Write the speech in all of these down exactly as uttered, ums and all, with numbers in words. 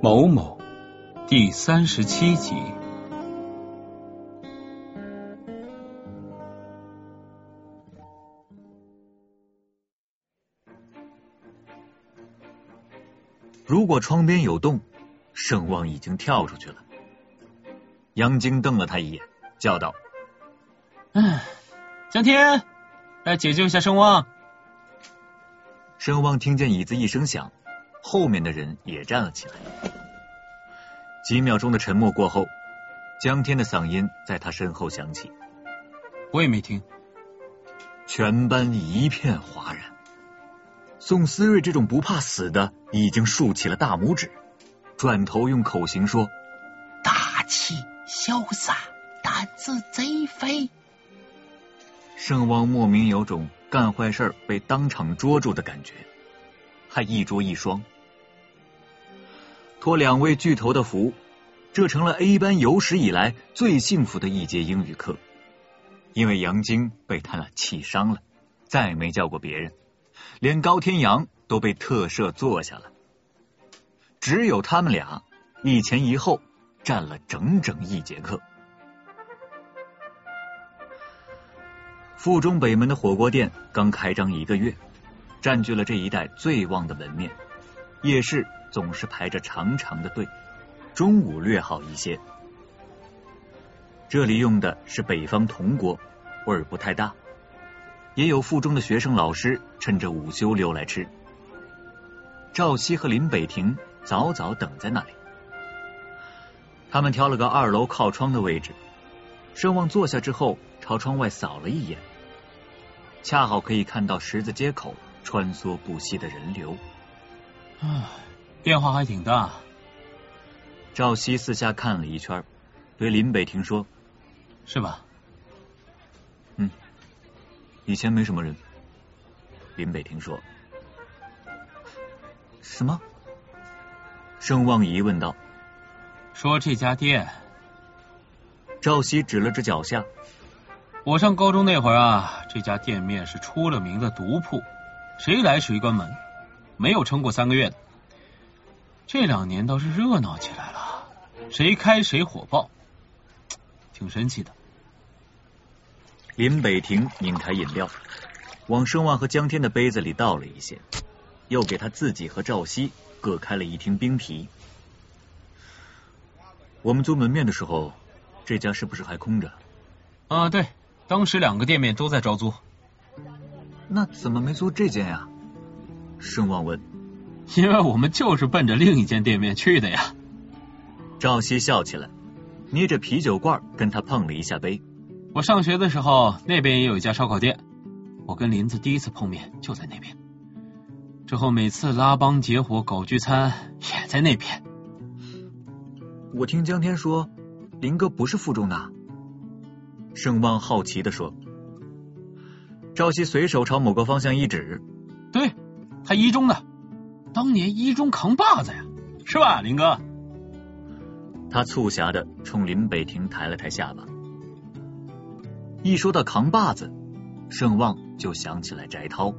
某某第三十七集。 如果窗边有洞，圣望已经跳出去了。杨晶瞪了他一眼，叫道： 嗯，江天，来解救一下圣望。 圣望听见椅子一声响，后面的人也站了起来。几秒钟的沉默过后，江天的嗓音在他身后响起。 我也没听。 全班一片哗然。宋思睿这种不怕死的已经竖起了大拇指，转头用口型说： 大气潇洒，胆子贼肥。 圣望莫名有种干坏事被当场捉住的感觉，还一捉一双。托两位巨头的福，这成了 A 班有史以来最幸福的一节英语课。因为杨晶被他俩气伤了，再没叫过别人，连高天阳都被特赦坐下了。只有他们俩一前一后站了整整一节课。附中北门的火锅店刚开张一个月，占据了这一带最旺的门面，夜市总是排着长长的队，中午略好一些。这里用的是北方铜锅，味儿不太大，也有附中的学生老师趁着午休溜来吃。赵熙和林北亭早早等在那里，他们挑了个二楼靠窗的位置。圣望坐下之后，朝窗外扫了一眼，恰好可以看到十字街口穿梭不息的人流。 唉，变化还挺大。 赵熙四下看了一圈，对林北亭说： 是吧？ 嗯，以前没什么人。林北亭说。什么？圣望疑问道。 说这家店。 赵熙指了指脚下。 我上高中那会儿啊，这家店面是出了名的毒铺，谁来谁关门，没有撑过三个月的。这两年倒是热闹起来了，谁开谁火爆，挺神奇的。 林北亭拧开饮料，往圣望和江天的杯子里倒了一些，又给他自己和赵熙各开了一听冰啤。我们租门面的时候，这家是不是还空着？ 啊，对，当时两个店面都在招租。 那怎么没租这间呀？圣望问。 因为我们就是奔着另一间店面去的呀。 赵熙笑起来，捏着啤酒罐跟他碰了一下杯。 我上学的时候那边也有一家烧烤店，我跟林子第一次碰面就在那边，之后每次拉帮结伙搞聚餐也在那边。 我听江天说林哥不是附中的。圣望好奇地说。赵熙随手朝某个方向一指。 对，他一中的，当年一中扛把子呀，是吧林哥？ 他促狭的冲林北亭抬了抬下巴。一说到扛把子，圣望就想起来翟涛。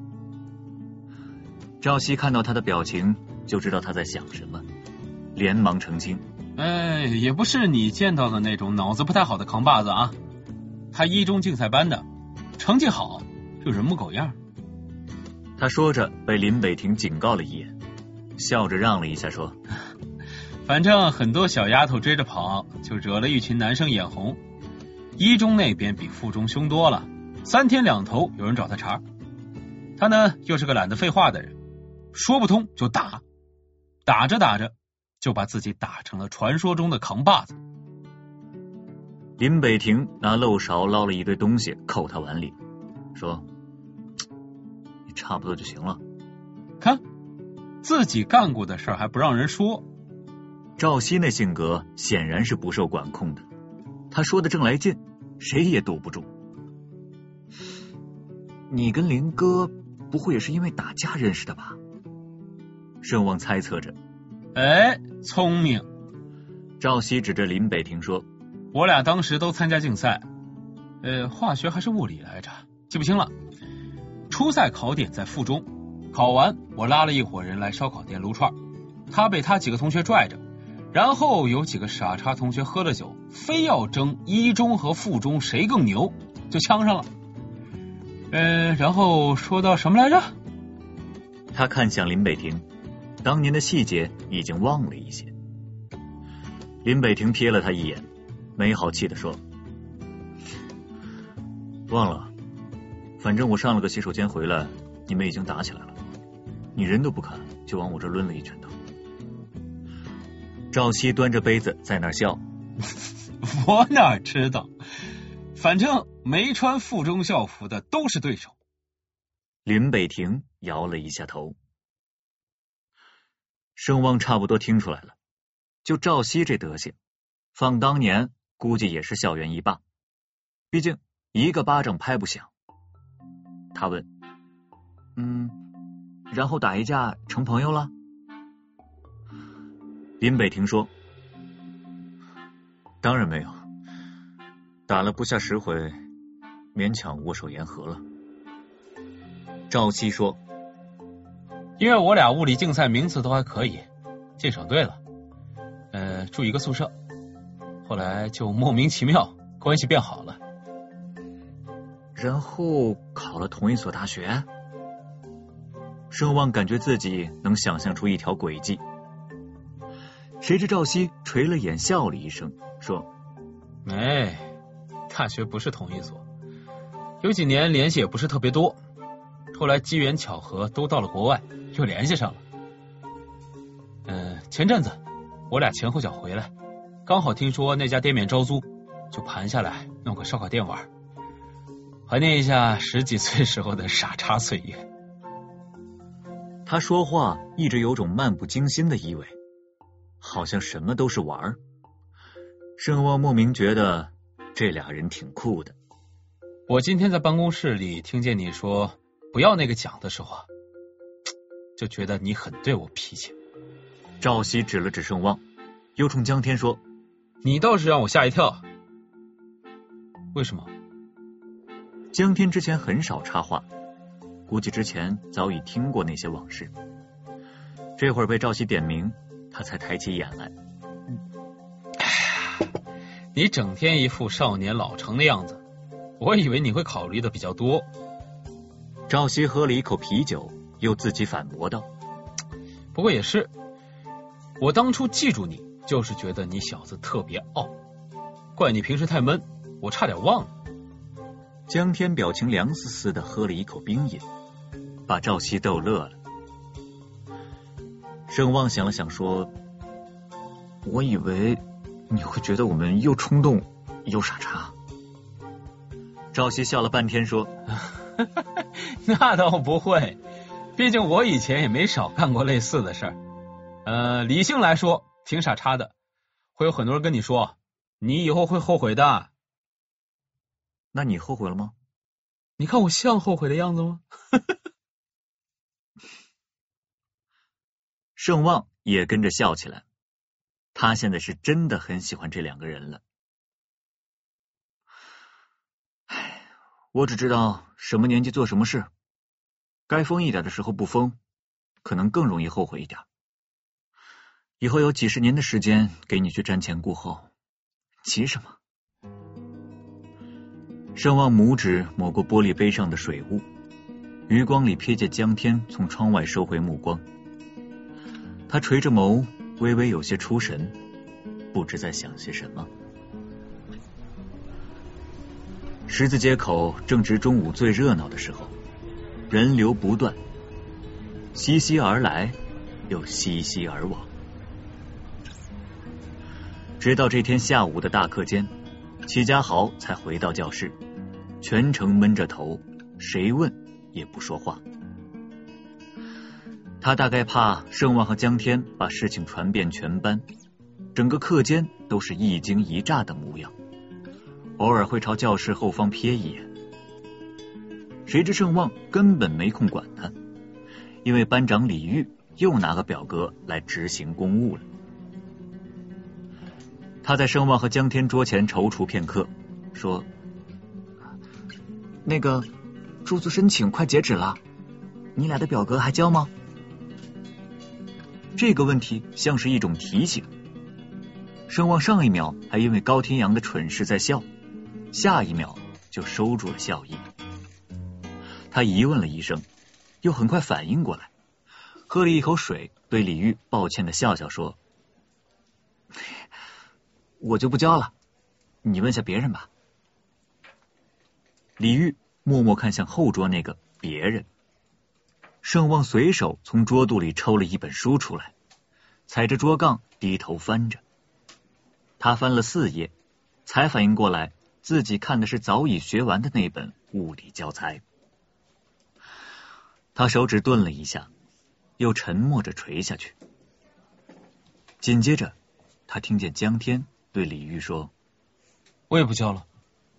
赵熙看到他的表情就知道他在想什么，连忙澄清。 哎，也不是你见到的那种脑子不太好的扛把子啊，他一中竞赛班的，成绩好就人模狗样。 他说着被林北亭警告了一眼，笑着让了一下说： 反正很多小丫头追着跑，就惹了一群男生眼红。一中那边比附中凶多了，三天两头有人找他茬。他呢又是个懒得废话的人，说不通就打，打着打着就把自己打成了传说中的扛把子。 林北亭拿漏勺捞了一堆东西扣他碗里，说：你差不多就行了。 看自己干过的事还不让人说。 赵熙那性格显然是不受管控的，他说的正来劲，谁也堵不住。你跟林哥不会也是因为打架认识的吧？圣望猜测着。 哎，聪明。 赵熙指着林北亭说： 我俩当时都参加竞赛，呃，化学还是物理来着，记不清了。初赛考点在附中，考完我拉了一伙人来烧烤店撸串， 他被他几个同学拽着，然后有几个傻叉同学喝了酒，非要争一中和附中谁更牛，就呛上了。嗯、呃，然后说到什么来着？ 他看向林北亭，当年的细节已经忘了一些。林北亭瞥了他一眼，没好气地说：忘了，反正我上了个洗手间回来，你们已经打起来了，你人都不看就往我这抡了一拳头。赵熙端着杯子在那儿笑。 我哪知道，反正没穿附中校服的都是对手。 林北亭摇了一下头。盛旺差不多听出来了，就赵熙这德行，放当年估计也是校园一霸，毕竟一个巴掌拍不响。他问：嗯，然后打一架成朋友了？林北亭说：当然没有，打了不下十回，勉强握手言和了。赵熙说： 因为我俩物理竞赛名次都还可以，进省队了，呃，住一个宿舍，后来就莫名其妙关系变好了。 然后考了同一所大学？盛旺感觉自己能想象出一条轨迹。谁知赵熙垂了眼笑了一声，说： 哎，大学不是同一所，有几年联系也不是特别多，后来机缘巧合都到了国外，又联系上了。嗯、呃，前阵子我俩前后脚回来，刚好听说那家店面招租，就盘下来弄个烧烤店玩，怀念一下十几岁时候的傻叉岁月。 他说话一直有种漫不经心的意味，好像什么都是玩儿。盛旺莫名觉得这俩人挺酷的。 我今天在办公室里听见你说不要那个奖的时候，就觉得你很对我脾气。 赵熙指了指盛旺，又冲江天说： 你倒是让我吓一跳。为什么？ 江天之前很少插话，估计之前早已听过那些往事，这会儿被赵熙点名，他才抬起眼来。 你整天一副少年老成的样子，我以为你会考虑的比较多。 赵熙喝了一口啤酒，又自己反驳道： 不过也是，我当初记住你就是觉得你小子特别傲，怪你平时太闷，我差点忘了。 江天表情凉丝丝的喝了一口冰饮，把赵熙逗乐了。盛旺想了想说：我以为你会觉得我们又冲动又傻叉。赵熙笑了半天说： 那倒不会，毕竟我以前也没少干过类似的事儿。呃，理性来说挺傻叉的，会有很多人跟你说你以后会后悔的。 那你后悔了吗？ 你看我像后悔的样子吗？ 盛旺也跟着笑起来，他现在是真的很喜欢这两个人了。唉，我只知道什么年纪做什么事，该疯一点的时候不疯，可能更容易后悔一点。以后有几十年的时间给你去瞻前顾后，急什么？盛旺拇指抹过玻璃杯上的水雾，余光里瞥见江天从窗外收回目光。他垂着眸，微微有些出神，不知在想些什么。十字街口正值中午最热闹的时候，人流不断，熙熙而来，又熙熙而往。直到这天下午的大课间，齐家豪才回到教室，全程闷着头，谁问也不说话。他大概怕盛旺和江天把事情传遍全班，整个课间都是一惊一乍的模样，偶尔会朝教室后方瞥一眼。谁知盛旺根本没空管他，因为班长李煜又拿个表格来执行公务了。他在盛旺和江天桌前踌躇片刻，说：那个住宿申请快截止了，你俩的表格还交吗？ 这个问题像是一种提醒。盛望上一秒还因为高天阳的蠢事在笑，下一秒就收住了笑意。他疑问了一声，又很快反应过来，喝了一口水，对李煜抱歉的笑笑说：我就不教了，你问下别人吧。李煜默默看向后桌那个别人，盛望随手从桌肚里抽了一本书出来，踩着桌杠低头翻着。他翻了四页，才反应过来自己看的是早已学完的那本物理教材。他手指顿了一下，又沉默着垂下去。紧接着他听见江天对李煜说： 我也不教了。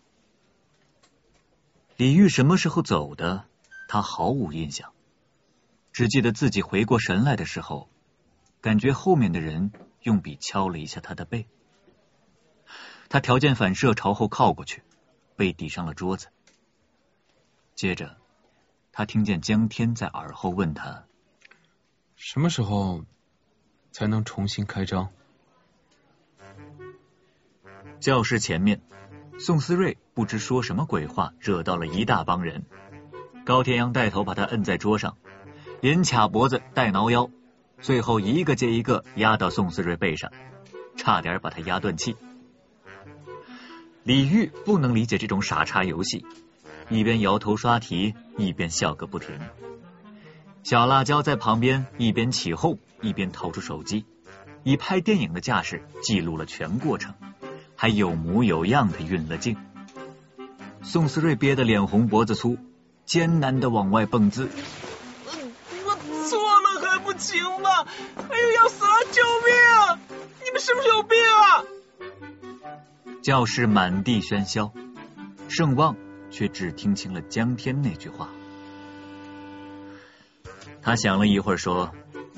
李煜什么时候走的他毫无印象，只记得自己回过神来的时候，感觉后面的人用笔敲了一下他的背。他条件反射朝后靠过去，背抵上了桌子。接着他听见江天在耳后问他： 什么时候才能重新开张？ 教室前面，宋思瑞不知说什么鬼话，惹到了一大帮人。高天阳带头把他摁在桌上，连卡脖子带挠腰，最后一个接一个压到宋思瑞背上，差点把他压断气。李煜不能理解这种傻叉游戏，一边摇头刷题，一边笑个不停。小辣椒在旁边一边起哄，一边掏出手机，以拍电影的架势记录了全过程，还有模有样的运了镜。宋思瑞憋得脸红脖子粗，艰难的往外蹦滋： 我错了还不行吗？哎呦，要死了，救命啊！你们是不是有病啊？ 教室满地喧嚣，盛望却只听清了江天那句话。他想了一会儿说：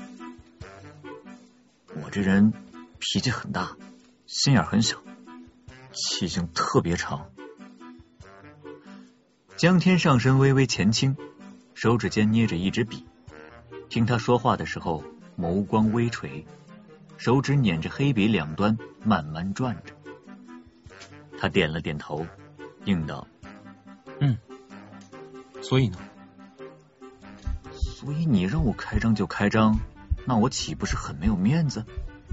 我这人脾气很大，心眼很小，气性特别长。江天上身微微前倾，手指间捏着一支笔，听他说话的时候眸光微垂，手指捻着黑笔两端慢慢转着。他点了点头，应道： 嗯，所以呢？ 所以你让我开张就开张，那我岂不是很没有面子？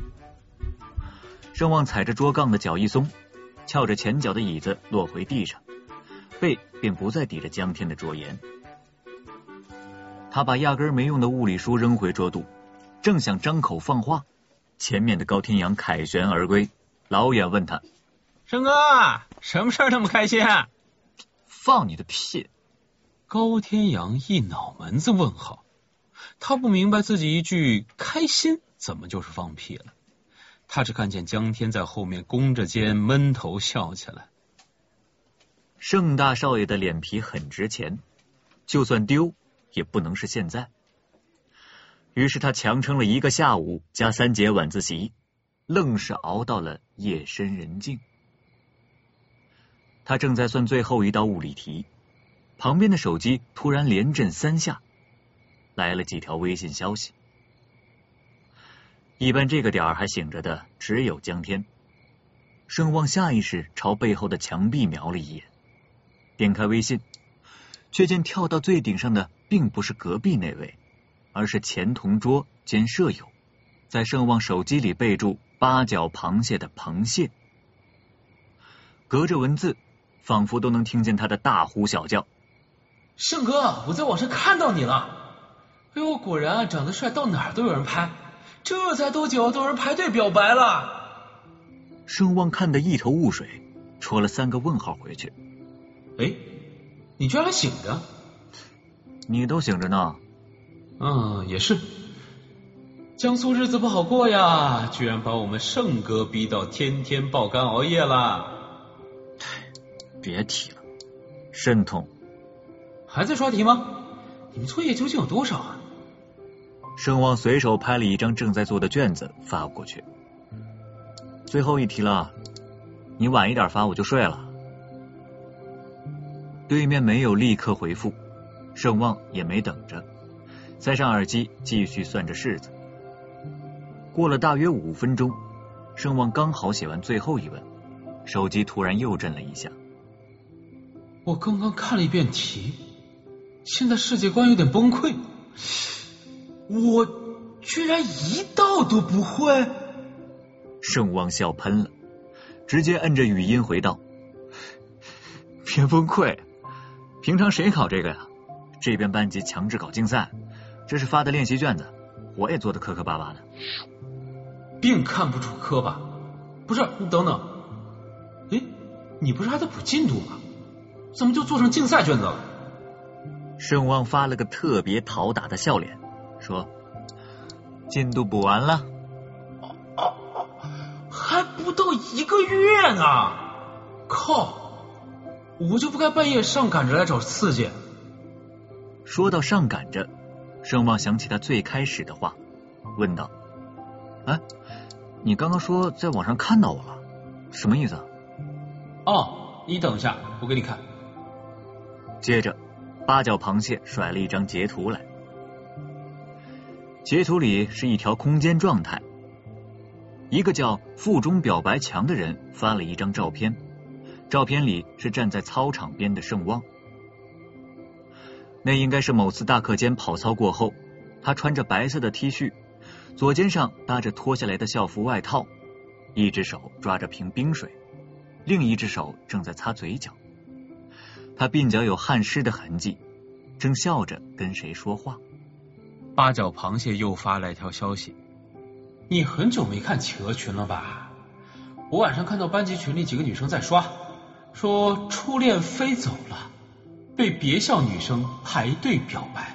盛望踩着桌杠的脚一松，翘着前脚的椅子落回地上，背便不再抵着江天的桌沿。他把压根没用的物理书扔回桌肚，正想张口放话，前面的高天阳凯旋而归，老远问他： 盛哥，什么事儿那么开心啊？ 放你的屁！ 高天阳一脑门子问号，他不明白自己一句开心怎么就是放屁了。他只看见江天在后面弓着肩闷头笑起来。 盛大少爷的脸皮很值钱，就算丢也不能是现在。于是他强撑了一个下午加三节晚自习，愣是熬到了夜深人静。他正在算最后一道物理题，旁边的手机突然连震三下，来了几条微信消息。一般这个点儿还醒着的只有江天。盛望下意识朝背后的墙壁瞄了一眼，点开微信，却见跳到最顶上的并不是隔壁那位，而是前同桌兼舍友，在盛望手机里备注八角螃蟹的螃蟹。隔着文字仿佛都能听见他的大呼小叫： 盛哥，我在网上看到你了，哎呦，果然啊，长得帅到哪儿都有人拍，这才多久都有人排队表白了。 盛望看得一头雾水，戳了三个问号回去。 哎，你居然还醒着？ 你都醒着呢。 嗯，也是，江苏日子不好过呀，居然把我们盛哥逼到天天爆肝熬夜了。 别提了，肾痛。 还在刷题吗？你们作业究竟有多少啊？ 盛望随手拍了一张正在做的卷子发过去。最后一题了，你晚一点发我就睡了。对面没有立刻回复，盛望也没等着，塞上耳机继续算着式子。 过了大约五分钟，盛旺刚好写完最后一问，手机突然又震了一下。 我刚刚看了一遍题，现在世界观有点崩溃，我居然一道都不会。 盛旺笑喷了，直接摁着语音回道：别崩溃，平常谁考这个呀？这边班级强制搞竞赛，这是发的练习卷子，我也做的磕磕巴巴的。 并看不出磕巴。不是，你等等，诶，你不是还在补进度吗？怎么就做成竞赛卷子了？ 盛旺发了个特别讨打的笑脸，说：进度补完了。 哦哦哦，还不到一个月呢！靠，我就不该半夜上赶着来找刺激。 说到上赶着，盛旺想起他最开始的话，问道：哎，你刚刚说在网上看到我了，什么意思啊？ 哦，你等一下，我给你看。 接着八角螃蟹甩了一张截图来，截图里是一条空间状态，一个叫附中表白墙的人发了一张照片，照片里是站在操场边的盛旺。那应该是某次大课间跑操过后，他穿着白色的 T 恤，左肩上搭着脱下来的校服外套，一只手抓着瓶冰水，另一只手正在擦嘴角。他鬓角有汗湿的痕迹，正笑着跟谁说话。 八角螃蟹又发来一条消息： 你很久没看企鹅群了吧？我晚上看到班级群里几个女生在刷，说初恋飞走了，被别校女生排队表白。